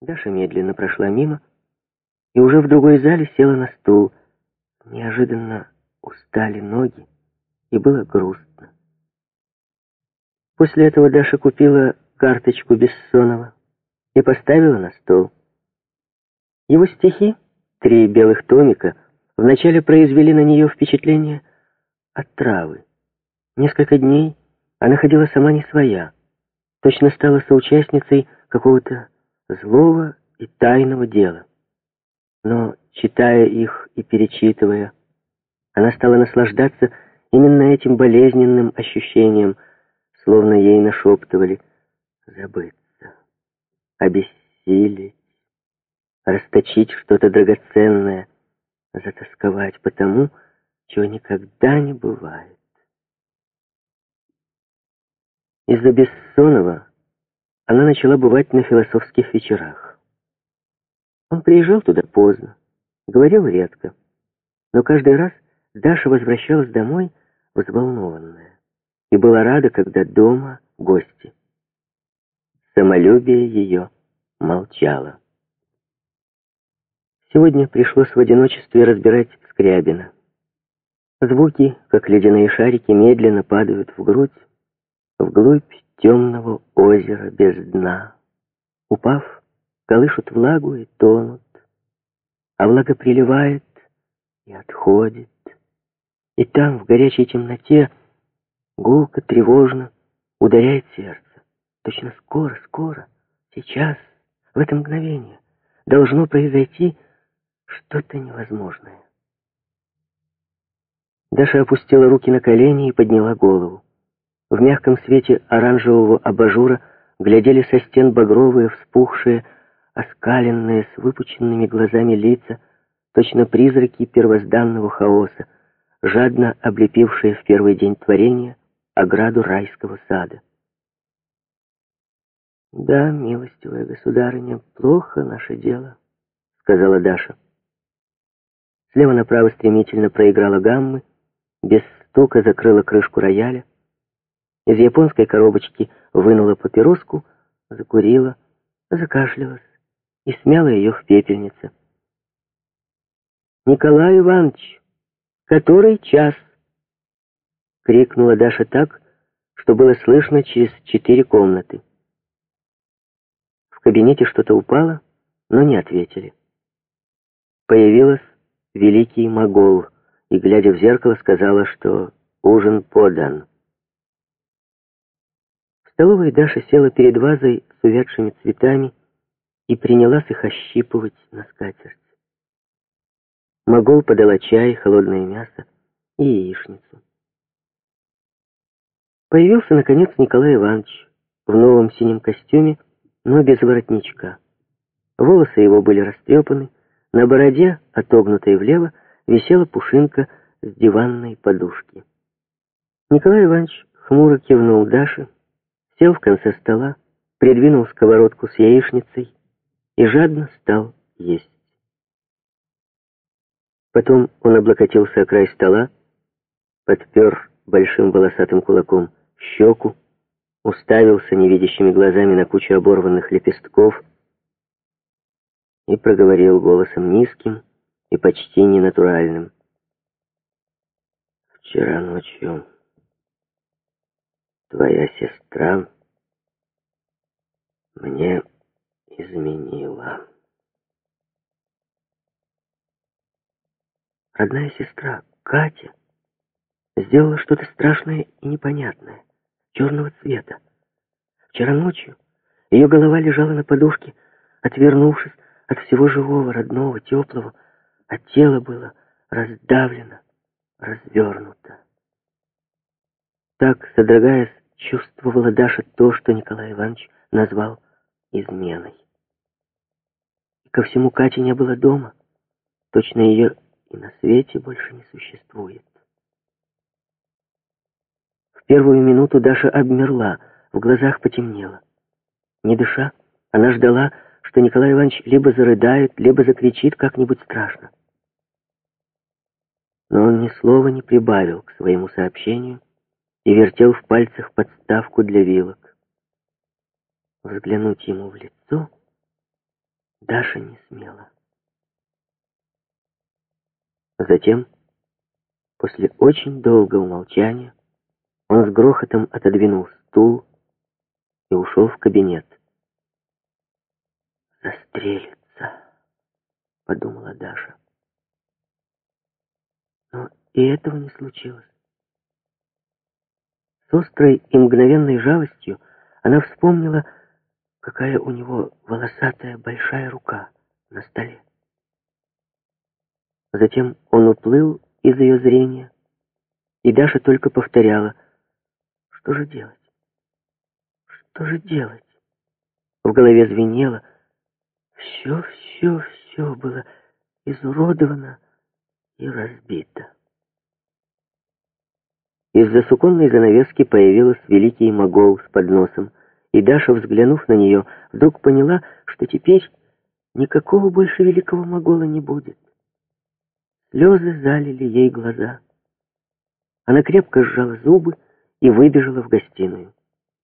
Даша медленно прошла мимо и уже в другой зале села на стул. Неожиданно устали ноги, и было грустно. После этого Даша купила карточку Бессонова и поставила на стол. Его стихи, 3 белых томика, вначале произвели на нее впечатление отравы. Несколько дней она ходила сама не своя, точно стала соучастницей какого-то злого и тайного дела. Но, читая их и перечитывая, она стала наслаждаться именно этим болезненным ощущением, словно ей нашептывали забыться, обессилить, расточить что-то драгоценное, затасковать по тому, чего никогда не бывает. Из-за Бессонова она начала бывать на философских вечерах. Он приезжал туда поздно, говорил редко, но каждый раз Даша возвращалась домой взволнованная и была рада, когда дома гости. Самолюбие ее молчало. Сегодня пришлось в одиночестве разбирать Скрябина. Звуки, как ледяные шарики, медленно падают в грудь, вглубь темного озера без дна. Упав, колышут влагу и тонут, а влага приливает и отходит. И там, в горячей темноте, гулко, тревожно ударяет сердце. Точно скоро, скоро, сейчас, в это мгновение, должно произойти что-то невозможное. Даша опустила руки на колени и подняла голову. В мягком свете оранжевого абажура глядели со стен багровые, вспухшие, оскаленные, с выпученными глазами лица, точно призраки первозданного хаоса, жадно облепившие в первый день творения ограду райского сада. «Да, милостивая государыня, плохо наше дело», — сказала Даша. Слева направо стремительно проиграла гаммы, без стука закрыла крышку рояля, из японской коробочки вынула папироску, закурила, закашлялась и смяла ее в пепельнице. «Николай Иванович, который час?» — крикнула Даша так, что было слышно через 4 комнаты. В кабинете что-то упало, но не ответили. Появилась великий могол и, глядя в зеркало, сказала, что ужин подан. В столовой Даша села перед вазой с увядшими цветами и принялась их ощипывать на скатерть. Могол подала чай, холодное мясо и яичницу. Появился, наконец, Николай Иванович в новом синем костюме, но без воротничка. Волосы его были растрепаны, на бороде, отогнутой влево, висела пушинка с диванной подушки. Николай Иванович хмуро кивнул Даше, сел в конце стола, придвинул сковородку с яичницей и жадно стал есть. Потом он облокотился о край стола, подпер большим волосатым кулаком щеку, уставился невидящими глазами на кучу оборванных лепестков и проговорил голосом низким и почти ненатуральным: «Вчера ночью твоя сестра мне изменила». Родная сестра, Катя, сделала что-то страшное и непонятное, черного цвета. Вчера ночью ее голова лежала на подушке, отвернувшись от всего живого, родного, теплого, а тело было раздавлено, развернуто. Так, содрогаясь, чувствовала Даша то, что Николай Иванович назвал изменой. И ко всему Кате не было дома, точно ее и на свете больше не существует. В первую минуту Даша обмерла, в глазах потемнело. Не дыша, она ждала, что Николай Иванович либо зарыдает, либо закричит как-нибудь страшно. Но он ни слова не прибавил к своему сообщению и вертел в пальцах подставку для вилок. Взглянуть ему в лицо Даша не смела. Затем, после очень долгого молчания, он с грохотом отодвинул стул и ушел в кабинет. «Застрелится», — подумала Даша. Но и этого не случилось. С острой и мгновенной жалостью она вспомнила, какая у него волосатая большая рука на столе. Затем он уплыл из ее зрения, и Даша только повторяла: «Что же делать? Что же делать?» В голове звенело. Все было изуродовано и разбито. Из-за суконной занавески появилась великий могол с подносом, и Даша, взглянув на нее, вдруг поняла, что теперь никакого больше великого могола не будет. Слезы залили ей глаза. Она крепко сжала зубы и выбежала в гостиную.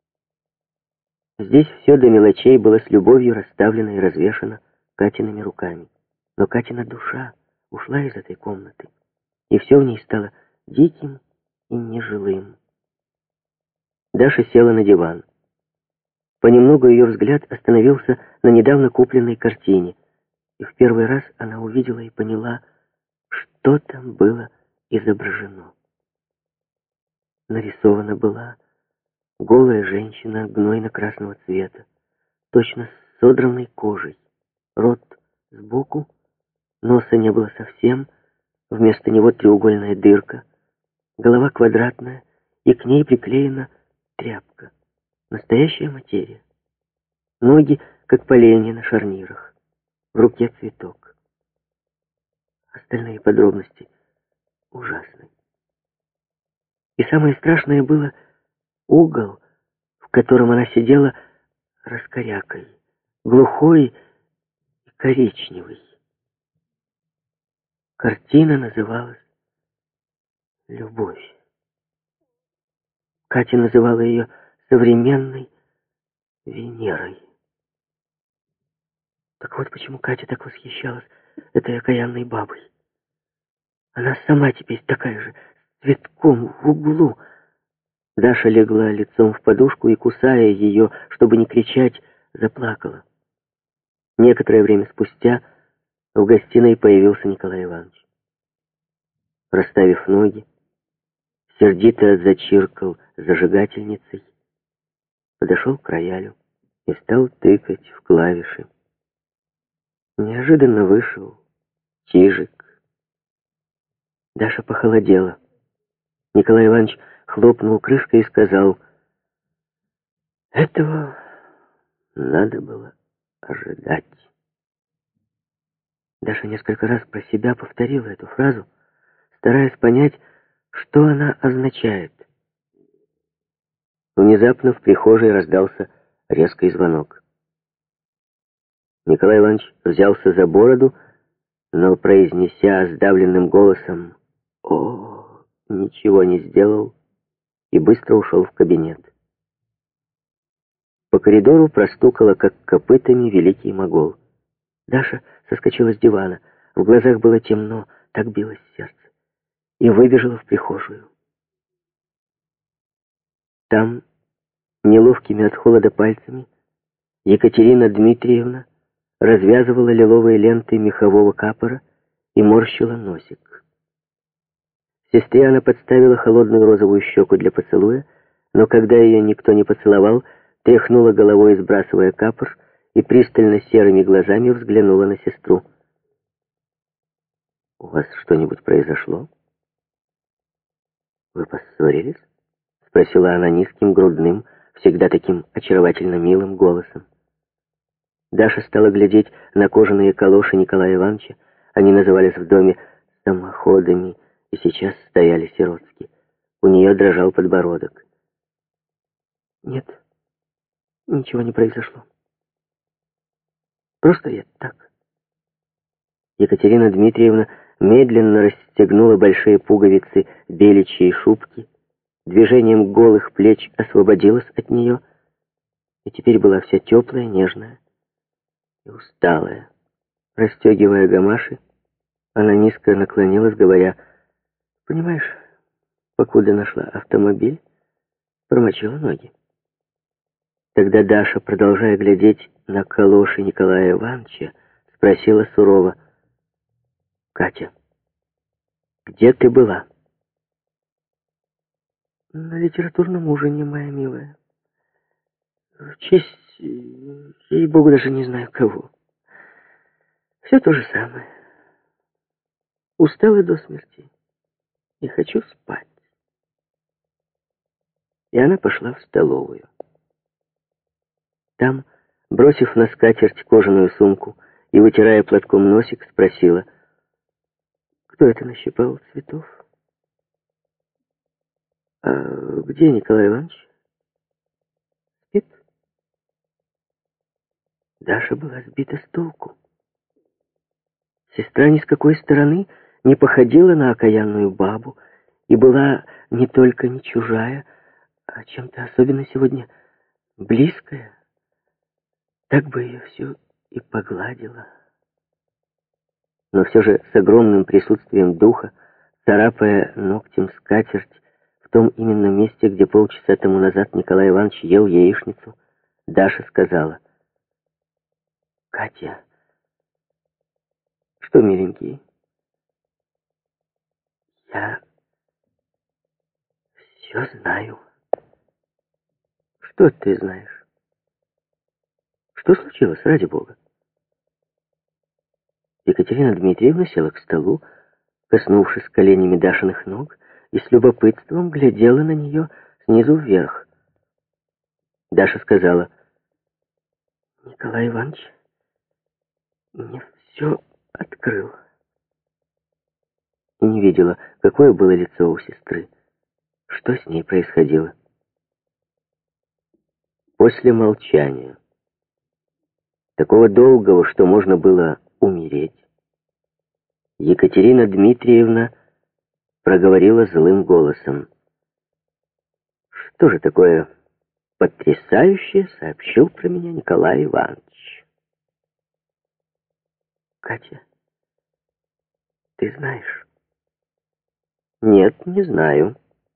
Здесь все до мелочей было с любовью расставлено и развешано Катиными руками. Но Катина душа ушла из этой комнаты, и все в ней стало диким и нежилым. Даша села на диван. Понемногу ее взгляд остановился на недавно купленной картине, и в первый раз она увидела и поняла, что там было изображено. Нарисована была голая женщина гнойно-красного цвета, точно с содранной кожей. Рот сбоку, носа не было совсем, вместо него треугольная дырка, голова квадратная, и к ней приклеена тряпка. Настоящая материя. Ноги, как поленья на шарнирах. В руке цветок. Остальные подробности ужасны. И самое страшное было угол, в котором она сидела раскорякой, глухой и коричневый. Картина называлась «Любовь». Катя называла ее современной Венерой. Так вот почему Катя так восхищалась этой окаянной бабой. Она сама теперь такая же, с цветком в углу. Даша легла лицом в подушку и, кусая ее, чтобы не кричать, заплакала. Некоторое время спустя в гостиной появился Николай Иванович. Расставив ноги, сердито зачиркал зажигательницей, подошел к роялю и стал тыкать в клавиши. Неожиданно вышел Чижик. Даша похолодела. Николай Иванович хлопнул крышкой и сказал: «Этого надо было ожидать». Даша несколько раз про себя повторила эту фразу, стараясь понять, что она означает. Внезапно в прихожей раздался резкий звонок. Николай Иванович взялся за бороду, но, произнеся сдавленным голосом «О!», ничего не сделал и быстро ушел в кабинет. По коридору простукало, как копытами, великий могол. Даша соскочила с дивана. В глазах было темно, так билось сердце. И выбежала в прихожую. Там, неловкими от холода пальцами, Екатерина Дмитриевна развязывала лиловые ленты мехового капора и морщила носик. Сестре она подставила холодную розовую щеку для поцелуя, но когда ее никто не поцеловал, тряхнула головой, сбрасывая капор, и пристально серыми глазами взглянула на сестру. «У вас что-нибудь произошло? Вы поссорились?» — спросила она низким, грудным, всегда таким очаровательно милым голосом. Даша стала глядеть на кожаные калоши Николая Ивановича. Они назывались в доме самоходами и сейчас стояли сиротски. У нее дрожал подбородок. «Нет, ничего не произошло. Просто я так». Екатерина Дмитриевна медленно расстегнула большие пуговицы беличьей шубки, движением голых плеч освободилась от нее и теперь была вся теплая, нежная и усталая. Расстегивая гамаши, она низко наклонилась, говоря: «Понимаешь, покуда нашла автомобиль, промочила ноги». Тогда Даша, продолжая глядеть на калоши Николая Ивановича, спросила сурово: «Катя, где ты была?» «На литературном ужине, моя милая. В честь, ей-богу, даже не знаю кого. Все то же самое. Устала до смерти и хочу спать». И она пошла в столовую. Там, бросив на скатерть кожаную сумку и вытирая платком носик, спросила: «Кто это нащипал цветов? А где Николай Иванович? Спит?» Даша была сбита с толку. Сестра ни с какой стороны не походила на окаянную бабу и была не только не чужая, а чем-то особенно сегодня близкая. Так бы ее все и погладила. Но все же с огромным присутствием духа, царапая ногтем скатерть в том именно месте, где полчаса тому назад Николай Иванович ел яичницу, Даша сказала: «Катя». «Что, миленький?» «Я все знаю». «Что ты знаешь? Что случилось, ради бога?» Екатерина Дмитриевна села к столу, коснувшись коленями Дашиных ног, и с любопытством глядела на нее снизу вверх. Даша сказала: «Николай Иванович мне все открыл». И не видела, какое было лицо у сестры, что с ней происходило. После молчания, такого долгого, что можно было умереть, Екатерина Дмитриевна проговорила злым голосом: «Что же такое потрясающее сообщил про меня Николай Иванович?» «Катя, ты знаешь?» «Нет, не знаю».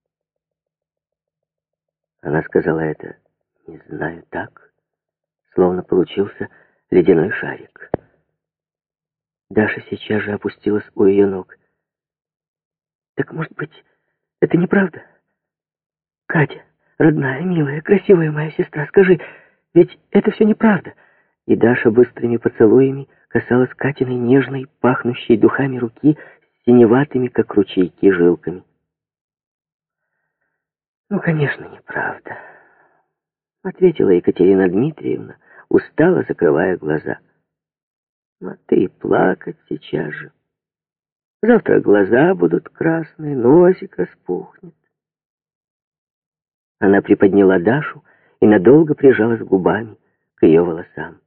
Она сказала это «не знаю» так, словно получился ледяной шарик. Даша сейчас же опустилась у ее ног. «Так, может быть, это неправда? Катя, родная, милая, красивая моя сестра, скажи, ведь это все неправда». И Даша быстрыми поцелуями касалась Катиной нежной, пахнущей духами руки с синеватыми, как ручейки, жилками. «Ну, конечно, неправда», — ответила Екатерина Дмитриевна, устало закрывая глаза. «А ты и плакать сейчас же. Завтра глаза будут красные, носик распухнет». Она приподняла Дашу и надолго прижалась губами к ее волосам.